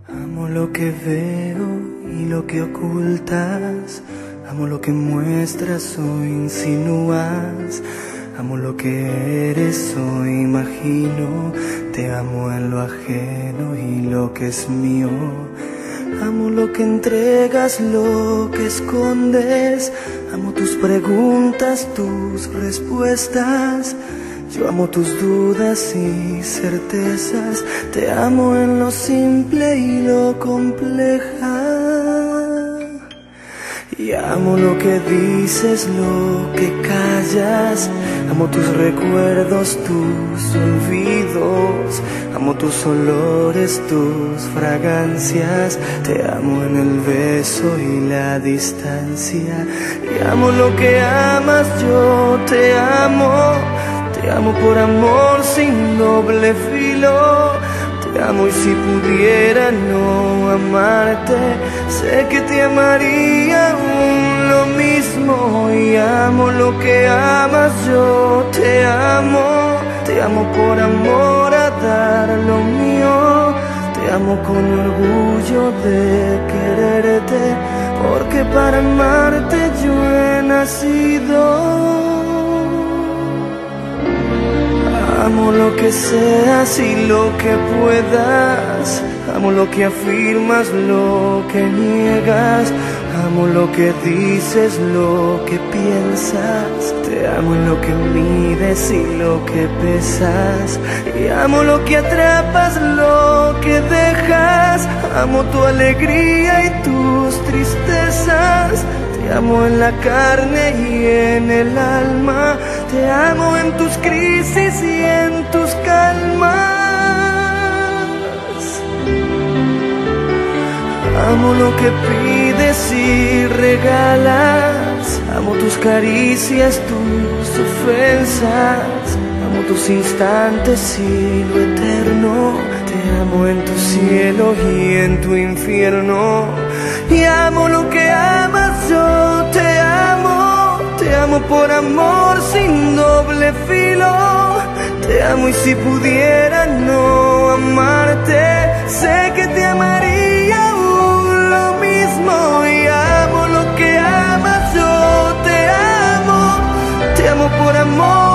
Amo lo que veo y lo que ocultas. Amo lo que muestras o insinúas. Amo lo que eres o imagino. Te amo en lo ajeno y lo que es mío. Amo lo que entregas, lo que escondes. Amo tus preguntas, tus respuestas. Yo amo tus dudas y certezas. Te amo en lo simple y lo compleja. Y amo lo que dices, lo que callas. Amo tus recuerdos, tus olvidos. Amo tus olores, tus fragancias. Te amo en el beso y la distancia. Y amo lo que amas, yo te amo. Te amo por amor sin doble filo. Te amo y si pudiera no amarte, sé que te amaría aún lo mismo. Y amo lo que amas, yo te amo. Te amo por amor a dar lo mío. Te amo con orgullo de quererte, porque para amarte yo he nacido. Amo lo que seas y lo que puedas. Amo lo que afirmas, lo que niegas. Amo lo que dices, lo que piensas. Te amo en lo que mides y lo que pesas. Y amo lo que atrapas, lo que dejas. Amo tu alegría y tus tristezas. Te amo en la carne y en el alma. Te amo en tus crisis y en tus calmas. Amo lo que pides y regalas. Amo tus caricias, tus ofensas. Amo tus instantes y lo eterno. Te amo en tu cielo y en tu infierno. Y amo lo que amas, yo te amo. Te amo por amor sin doble filo. Te amo y si pudiera no amarte, sé que te amaría aún lo mismo. Y amo lo que amas, yo te amo. Te amo por amor